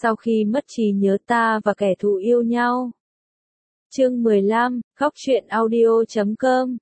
sau khi mất trí nhớ ta và kẻ thù yêu nhau. Chương 15, khóc chuyện audio.com.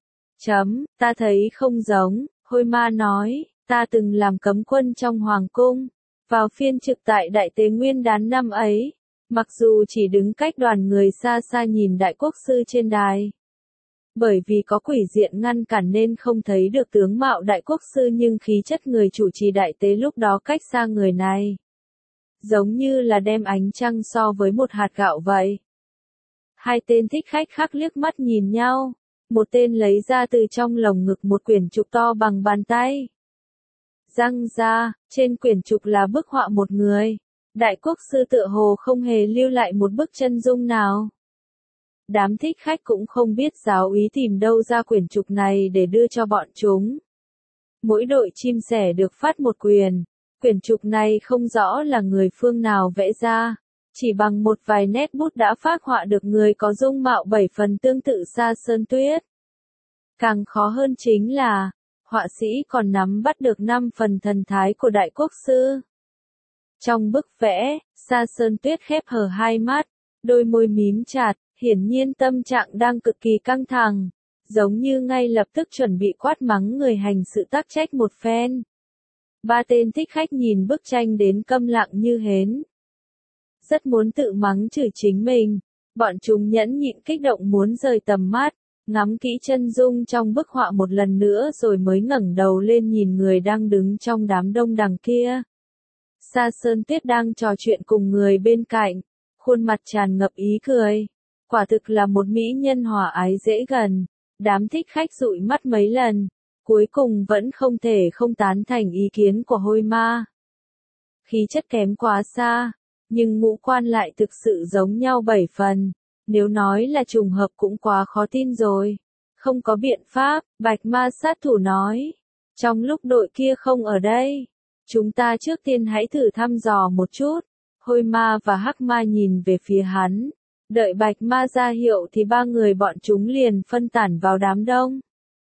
Ta thấy không giống, Hôi Ma nói, ta từng làm cấm quân trong Hoàng cung, vào phiên trực tại Đại Tế Nguyên đán năm ấy, mặc dù chỉ đứng cách đoàn người xa xa nhìn Đại Quốc Sư trên đài. Bởi vì có quỷ diện ngăn cản nên không thấy được tướng mạo Đại Quốc Sư, nhưng khí chất người chủ trì đại tế lúc đó cách xa người này. Giống như là đem ánh trăng so với một hạt gạo vậy. Hai tên thích khách khác liếc mắt nhìn nhau. Một tên lấy ra từ trong lồng ngực một quyển trục to bằng bàn tay. Răng ra, trên quyển trục là bức họa một người. Đại Quốc Sư tựa hồ không hề lưu lại một bức chân dung nào. Đám thích khách cũng không biết giáo úy tìm đâu ra quyển trục này để đưa cho bọn chúng. Mỗi đội chim sẻ được phát một quyển trục này không rõ là người phương nào vẽ ra, chỉ bằng một vài nét bút đã phác họa được người có dung mạo 7 phần tương tự Sa Sơn Tuyết. Càng khó hơn chính là, họa sĩ còn nắm bắt được 5 phần thần thái của Đại Quốc Sư. Trong bức vẽ, Sa Sơn Tuyết khép hờ hai mắt, đôi môi mím chặt, hiển nhiên tâm trạng đang cực kỳ căng thẳng, giống như ngay lập tức chuẩn bị quát mắng người hành sự tác trách một phen. Ba tên thích khách nhìn bức tranh đến câm lặng như hến. Rất muốn tự mắng chửi chính mình, bọn chúng nhẫn nhịn kích động muốn rời tầm mắt, ngắm kỹ chân dung trong bức họa một lần nữa rồi mới ngẩng đầu lên nhìn người đang đứng trong đám đông đằng kia. Sa Sơn Tuyết đang trò chuyện cùng người bên cạnh, khuôn mặt tràn ngập ý cười. Quả thực là một mỹ nhân hòa ái dễ gần. Đám thích khách dụi mắt mấy lần, cuối cùng vẫn không thể không tán thành ý kiến của Hôi Ma. Khí chất kém quá xa, nhưng ngũ quan lại thực sự giống nhau 7 phần. Nếu nói là trùng hợp cũng quá khó tin rồi. Không có biện pháp, Bạch Ma sát thủ nói. Trong lúc đội kia không ở đây, chúng ta trước tiên hãy thử thăm dò một chút. Hôi Ma và Hắc Ma nhìn về phía hắn. Đợi Bạch Ma ra hiệu thì ba người bọn chúng liền phân tản vào đám đông.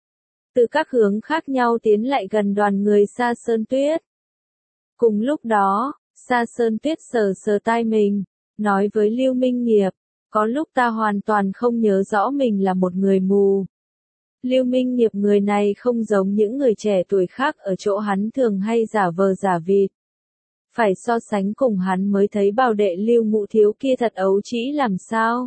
Từ các hướng khác nhau tiến lại gần đoàn người Sa Sơn Tuyết. Cùng lúc đó, Sa Sơn Tuyết sờ sờ tai mình, nói với Lưu Minh Nghiệp, có lúc ta hoàn toàn không nhớ rõ mình là một người mù. Lưu Minh Nghiệp người này không giống những người trẻ tuổi khác ở chỗ hắn thường hay giả vờ giả vịt. Phải so sánh cùng hắn mới thấy bảo đệ Lưu Ngũ Thiếu kia thật ấu trĩ làm sao.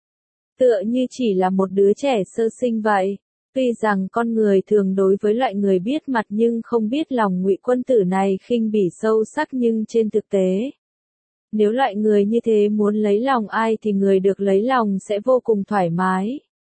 Tựa như chỉ là một đứa trẻ sơ sinh vậy. Tuy rằng con người thường đối với loại người biết mặt nhưng không biết lòng Ngụy Quân tử này khinh bỉ sâu sắc, nhưng trên thực tế, nếu loại người như thế muốn lấy lòng ai thì người được lấy lòng sẽ vô cùng thoải mái.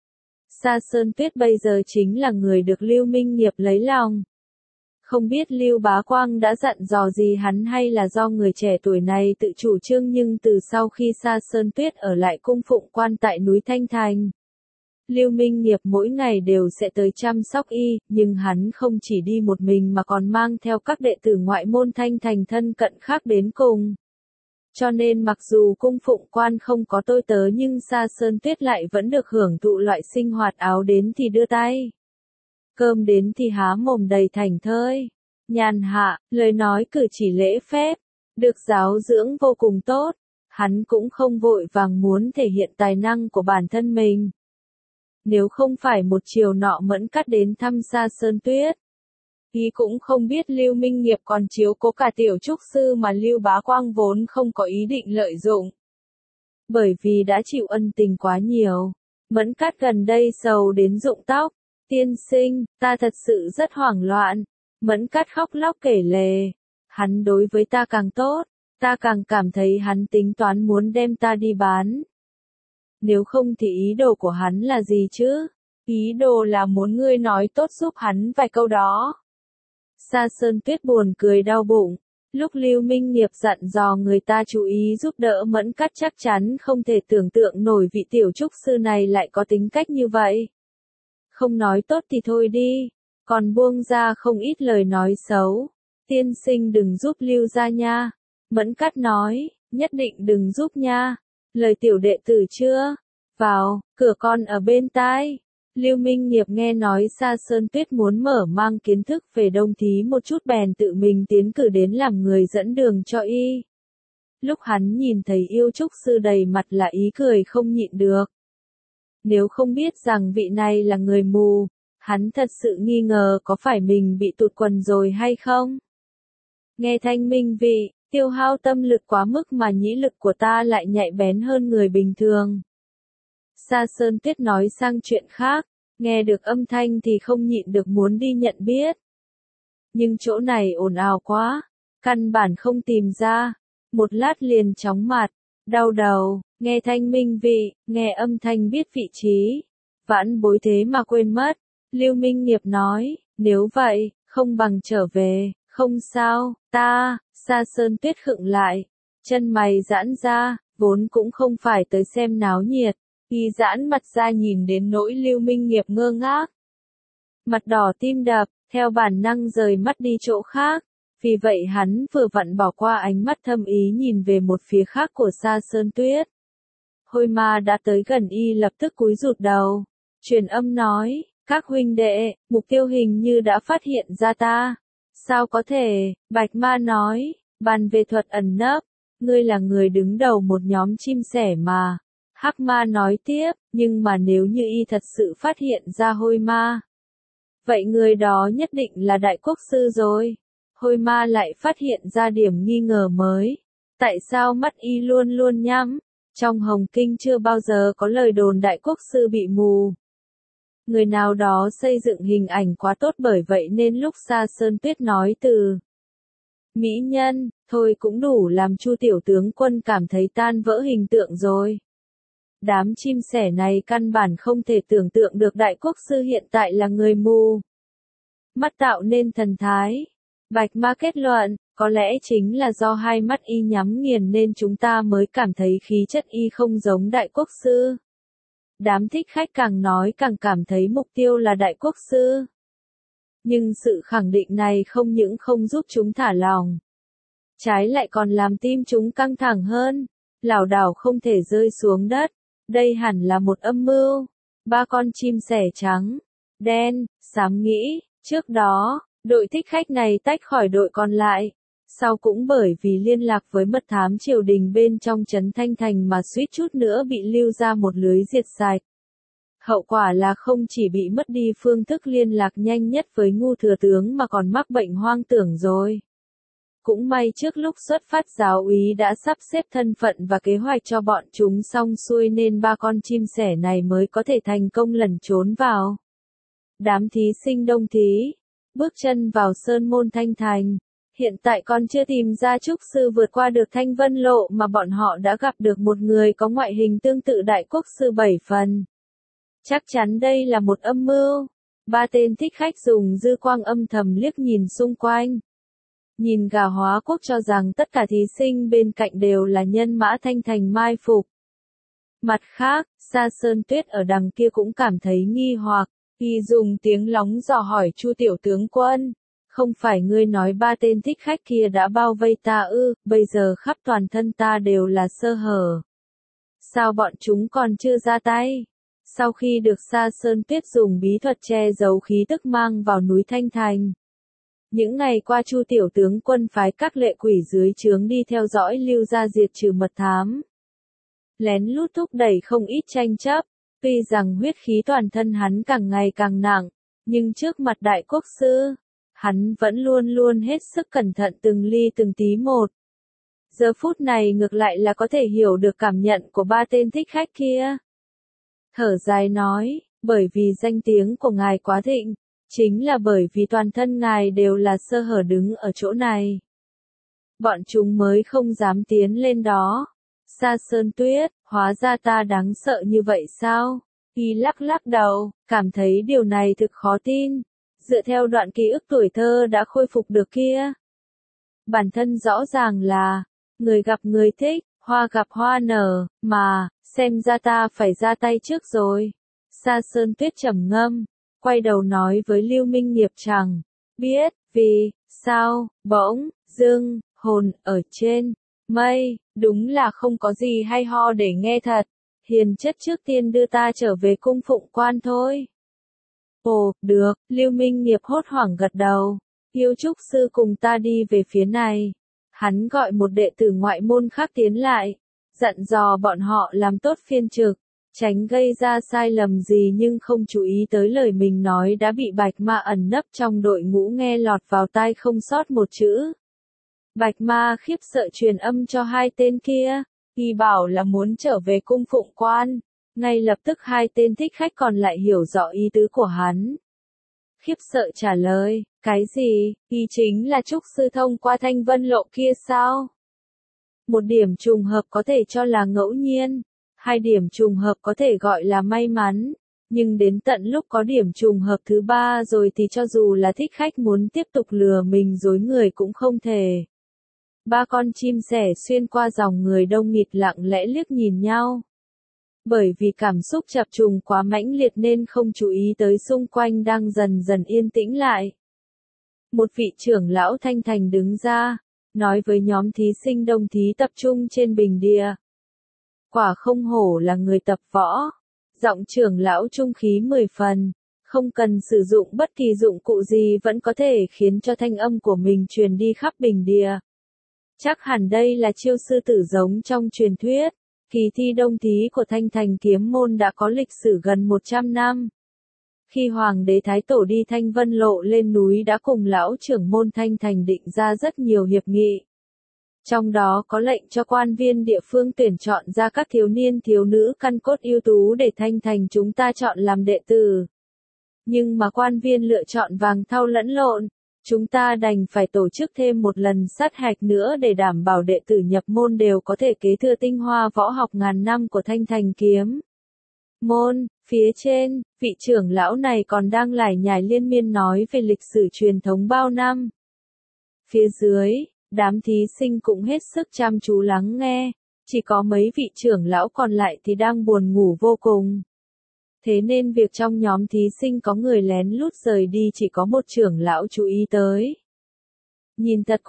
Sa Sơn Tuyết bây giờ chính là người được Lưu Minh Nghiệp lấy lòng. Không biết Lưu Bá Quang đã dặn dò gì hắn hay là do người trẻ tuổi này tự chủ trương, nhưng từ sau khi Sa Sơn Tuyết ở lại cung phụng quan tại núi Thanh Thành, Lưu Minh Nghiệp mỗi ngày đều sẽ tới chăm sóc y, nhưng hắn không chỉ đi một mình mà còn mang theo các đệ tử ngoại môn Thanh Thành thân cận khác đến cùng. Cho nên mặc dù cung phụng quan không có tôi tớ nhưng Sa Sơn Tuyết lại vẫn được hưởng thụ loại sinh hoạt áo đến thì đưa tay, cơm đến thì há mồm đầy thảnh thơi, nhàn hạ, lời nói cử chỉ lễ phép, được giáo dưỡng vô cùng tốt. Hắn cũng không vội vàng muốn thể hiện tài năng của bản thân mình. Nếu không phải một chiều nọ Mẫn Cát đến thăm Sa Sơn Tuyết, y cũng không biết Lưu Minh Nghiệp còn chiếu cố cả tiểu trúc sư mà Lưu Bá Quang vốn không có ý định lợi dụng. Bởi vì đã chịu ân tình quá nhiều, Mẫn Cát gần đây sầu đến rụng tóc. Tiên sinh, ta thật sự rất hoảng loạn. Mẫn Cát khóc lóc kể lể. Hắn đối với ta càng tốt, ta càng cảm thấy hắn tính toán muốn đem ta đi bán. Nếu không thì ý đồ của hắn là gì chứ? Ý đồ là muốn ngươi nói tốt giúp hắn vài câu đó. Sa Sơn Tuyết buồn cười đau bụng. Lúc Lưu Minh Nghiệp dặn dò người ta chú ý giúp đỡ Mẫn Cát chắc chắn không thể tưởng tượng nổi vị tiểu trúc sư này lại có tính cách như vậy. Không nói tốt thì thôi đi, còn buông ra không ít lời nói xấu. Tiên sinh đừng giúp Lưu gia nha. Mẫn Cát nói, nhất định đừng giúp nha. Lời tiểu đệ tử chưa vào, cửa con ở bên tai. Lưu Minh Nghiệp nghe nói Sa Sơn Tuyết muốn mở mang kiến thức về Đông Thí một chút bèn tự mình tiến cử đến làm người dẫn đường cho y. Lúc hắn nhìn thấy yêu trúc sư đầy mặt là ý cười không nhịn được. Nếu không biết rằng vị này là người mù, hắn thật sự nghi ngờ có phải mình bị tụt quần rồi hay không. Nghe thanh minh vị, tiêu hao tâm lực quá mức mà nhĩ lực của ta lại nhạy bén hơn người bình thường. Sa Sơn Tuyết nói sang chuyện khác, nghe được âm thanh thì không nhịn được muốn đi nhận biết. Nhưng chỗ này ồn ào quá, căn bản không tìm ra, một lát liền chóng mặt, đau đầu, nghe thanh minh vị, nghe âm thanh biết vị trí. Vãn bối thế mà quên mất, Lưu Minh Nghiệp nói, nếu vậy, không bằng trở về, không sao, Sa Sơn Tuyết khựng lại, chân mày giãn ra, vốn cũng không phải tới xem náo nhiệt, y giãn mặt ra nhìn đến nỗi Lưu Minh Nghiệp ngơ ngác. Mặt đỏ tim đập, theo bản năng rời mắt đi chỗ khác, vì vậy hắn vừa vặn bỏ qua ánh mắt thâm ý nhìn về một phía khác của Sa Sơn Tuyết. Hôi ma đã tới gần y lập tức cúi rụt đầu, truyền âm nói, các huynh đệ, mục tiêu hình như đã phát hiện ra ta. Sao có thể, Bạch Ma nói, bàn về thuật ẩn nấp, ngươi là người đứng đầu một nhóm chim sẻ mà. Hắc Ma nói tiếp, nhưng mà nếu như y thật sự phát hiện ra hôi ma, vậy người đó nhất định là đại quốc sư rồi. Hôi ma lại phát hiện ra điểm nghi ngờ mới. Tại sao mắt y luôn luôn nhắm? Trong Hồng Kinh chưa bao giờ có lời đồn đại quốc sư bị mù. Người nào đó xây dựng hình ảnh quá tốt bởi vậy nên lúc Sa Sơn Tuyết nói từ mỹ nhân, thôi cũng đủ làm Chu tiểu tướng quân cảm thấy tan vỡ hình tượng rồi. Đám chim sẻ này căn bản không thể tưởng tượng được đại quốc sư hiện tại là người mù. Mắt tạo nên thần thái. Bạch Ma kết luận, có lẽ chính là do hai mắt y nhắm nghiền nên chúng ta mới cảm thấy khí chất y không giống đại quốc sư. Đám thích khách càng nói càng cảm thấy mục tiêu là đại quốc sư. Nhưng sự khẳng định này không những không giúp chúng thả lòng, trái lại còn làm tim chúng căng thẳng hơn, lảo đảo không thể rơi xuống đất. Đây hẳn là một âm mưu. Ba con chim sẻ trắng, đen, xám nghĩ, trước đó, đội thích khách này tách khỏi đội còn lại. Sau cũng bởi vì liên lạc với mật thám triều đình bên trong trấn Thanh Thành mà suýt chút nữa bị lưu ra một lưới diệt sạch. Hậu quả là không chỉ bị mất đi phương thức liên lạc nhanh nhất với Ngu thừa tướng mà còn mắc bệnh hoang tưởng rồi. Cũng may trước lúc xuất phát giáo úy đã sắp xếp thân phận và kế hoạch cho bọn chúng xong xuôi nên ba con chim sẻ này mới có thể thành công lẩn trốn vào. Đám thí sinh đông thí, bước chân vào sơn môn Thanh Thành. Hiện tại còn chưa tìm ra trúc sư vượt qua được Thanh Vân Lộ mà bọn họ đã gặp được một người có ngoại hình tương tự đại quốc sư 7 phần. Chắc chắn đây là một âm mưu. Ba tên thích khách dùng dư quang âm thầm liếc nhìn xung quanh. Nhìn Gà Hóa Quốc cho rằng tất cả thí sinh bên cạnh đều là nhân mã Thanh Thành mai phục. Mặt khác, Sa Sơn Tuyết ở đằng kia cũng cảm thấy nghi hoặc, y dùng tiếng lóng dò hỏi Chu tiểu tướng quân, không phải ngươi nói ba tên thích khách kia đã bao vây ta ư, bây giờ khắp toàn thân ta đều là sơ hở. Sao bọn chúng còn chưa ra tay? Sau khi được Sa Sơn Tuyết dùng bí thuật che giấu khí tức mang vào núi Thanh Thành. Những ngày qua Chu tiểu tướng quân phái các lệ quỷ dưới trướng đi theo dõi Lưu gia diệt trừ mật thám. Lén lút thúc đẩy không ít tranh chấp, tuy rằng huyết khí toàn thân hắn càng ngày càng nặng, nhưng trước mặt đại quốc sư, hắn vẫn luôn luôn hết sức cẩn thận từng ly từng tí một. Giờ phút này ngược lại là có thể hiểu được cảm nhận của ba tên thích khách kia. Thở dài nói, bởi vì danh tiếng của ngài quá thịnh, chính là bởi vì toàn thân ngài đều là sơ hở đứng ở chỗ này. Bọn chúng mới không dám tiến lên đó. Sa Sơn Tuyết, hóa ra ta đáng sợ như vậy sao? Y lắc lắc đầu, cảm thấy điều này thực khó tin. Dựa theo đoạn ký ức tuổi thơ đã khôi phục được kia. Bản thân rõ ràng là, người gặp người thích, hoa gặp hoa nở, mà, xem ra ta phải ra tay trước rồi. Sa Sơn Tuyết trầm ngâm, quay đầu nói với Lưu Minh Nghiệp chẳng biết, vì, sao, bỗng, dưng, hồn, ở trên, mây, đúng là không có gì hay ho để nghe thật. Hiền chất trước tiên đưa ta trở về cung phụng quan thôi. Ồ, được, Lưu Minh Nghiệp hốt hoảng gật đầu. Yêu trúc sư cùng ta đi về phía này. Hắn gọi một đệ tử ngoại môn khác tiến lại, dặn dò bọn họ làm tốt phiên trực, tránh gây ra sai lầm gì, nhưng không chú ý tới lời mình nói đã bị Bạch Ma ẩn nấp trong đội ngũ nghe lọt vào tai không sót một chữ. Bạch Ma khiếp sợ truyền âm cho hai tên kia, y bảo là muốn trở về cung Phụng Quan. Ngay lập tức hai tên thích khách còn lại hiểu rõ ý tứ của hắn. Khiếp sợ trả lời, cái gì, y chính là trúc sư thông qua Thanh Vân Lộ kia sao? Một điểm trùng hợp có thể cho là ngẫu nhiên, hai điểm trùng hợp có thể gọi là may mắn, nhưng đến tận lúc có điểm trùng hợp thứ ba rồi thì cho dù là thích khách muốn tiếp tục lừa mình dối người cũng không thể. Ba con chim sẻ xuyên qua dòng người đông nghịt lặng lẽ liếc nhìn nhau. Bởi vì cảm xúc chập trùng quá mãnh liệt nên không chú ý tới xung quanh đang dần dần yên tĩnh lại. Một vị trưởng lão Thanh Thành đứng ra, nói với nhóm thí sinh đồng thí tập trung trên bình địa. Quả không hổ là người tập võ. Giọng trưởng lão trung khí 10 phần, không cần sử dụng bất kỳ dụng cụ gì vẫn có thể khiến cho thanh âm của mình truyền đi khắp bình địa. Chắc hẳn đây là chiêu sư tử giống trong truyền thuyết. Kỳ thi đông thí của Thanh Thành kiếm môn đã có lịch sử gần 100 năm. Khi Hoàng đế Thái Tổ đi Thanh Vân Lộ lên núi đã cùng lão trưởng môn Thanh Thành định ra rất nhiều hiệp nghị. Trong đó có lệnh cho quan viên địa phương tuyển chọn ra các thiếu niên thiếu nữ căn cốt ưu tú để Thanh Thành chúng ta chọn làm đệ tử. Nhưng mà quan viên lựa chọn vàng thau lẫn lộn. Chúng ta đành phải tổ chức thêm một lần sát hạch nữa để đảm bảo đệ tử nhập môn đều có thể kế thừa tinh hoa võ học ngàn năm của Thanh Thành kiếm môn. Phía trên, vị trưởng lão này còn đang lải nhải liên miên nói về lịch sử truyền thống bao năm. Phía dưới, đám thí sinh cũng hết sức chăm chú lắng nghe, chỉ có mấy vị trưởng lão còn lại thì đang buồn ngủ vô cùng. Thế nên việc trong nhóm thí sinh có người lén lút rời đi chỉ có một trưởng lão chú ý tới. Nhìn thật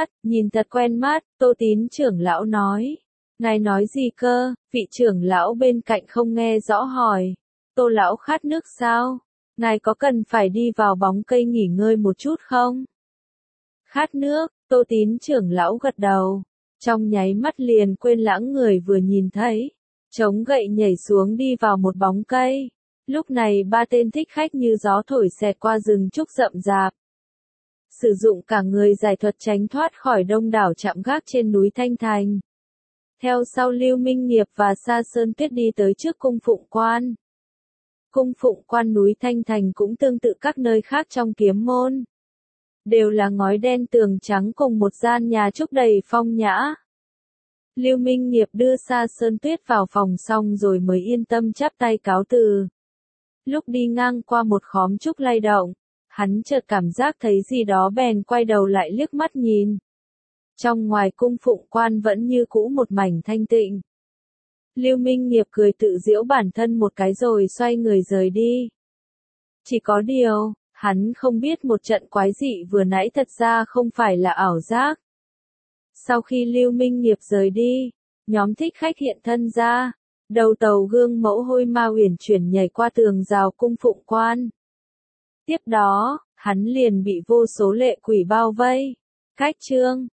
quen mắt, Tô Tín trưởng lão nói. Ngài nói gì cơ? Vị trưởng lão bên cạnh không nghe rõ hỏi. Tô lão khát nước sao? Ngài có cần phải đi vào bóng cây nghỉ ngơi một chút không? Khát nước, Tô Tín trưởng lão gật đầu. Trong nháy mắt liền quên lãng người vừa nhìn thấy. Chống gậy nhảy xuống đi vào một bóng cây. Lúc này ba tên thích khách như gió thổi xẹt qua rừng trúc rậm rạp. Sử dụng cả người giải thuật tránh thoát khỏi đông đảo trạm gác trên núi Thanh Thành. Theo sau Lưu Minh Nghiệp và Sa Sơn Tuyết đi tới trước cung Phụng Quan. Cung Phụng Quan núi Thanh Thành cũng tương tự các nơi khác trong kiếm môn. Đều là ngói đen tường trắng cùng một gian nhà trúc đầy phong nhã. Lưu Minh Nghiệp đưa Sa Sơn Tuyết vào phòng xong rồi mới yên tâm chắp tay cáo từ. Lúc đi ngang qua một khóm trúc lay động, hắn chợt cảm giác thấy gì đó bèn quay đầu lại liếc mắt nhìn. Trong ngoài cung Phụng Quan vẫn như cũ một mảnh thanh tịnh. Lưu Minh Nghiệp cười tự giễu bản thân một cái rồi xoay người rời đi. Chỉ có điều, hắn không biết một trận quái dị vừa nãy thật ra không phải là ảo giác. Sau khi Lưu Minh Nghiệp rời đi, nhóm thích khách hiện thân ra, đầu tàu gương mẫu hôi ma uyển chuyển nhảy qua tường rào cung Phụng Quan. Tiếp đó, hắn liền bị vô số lệ quỷ bao vây. Cách chương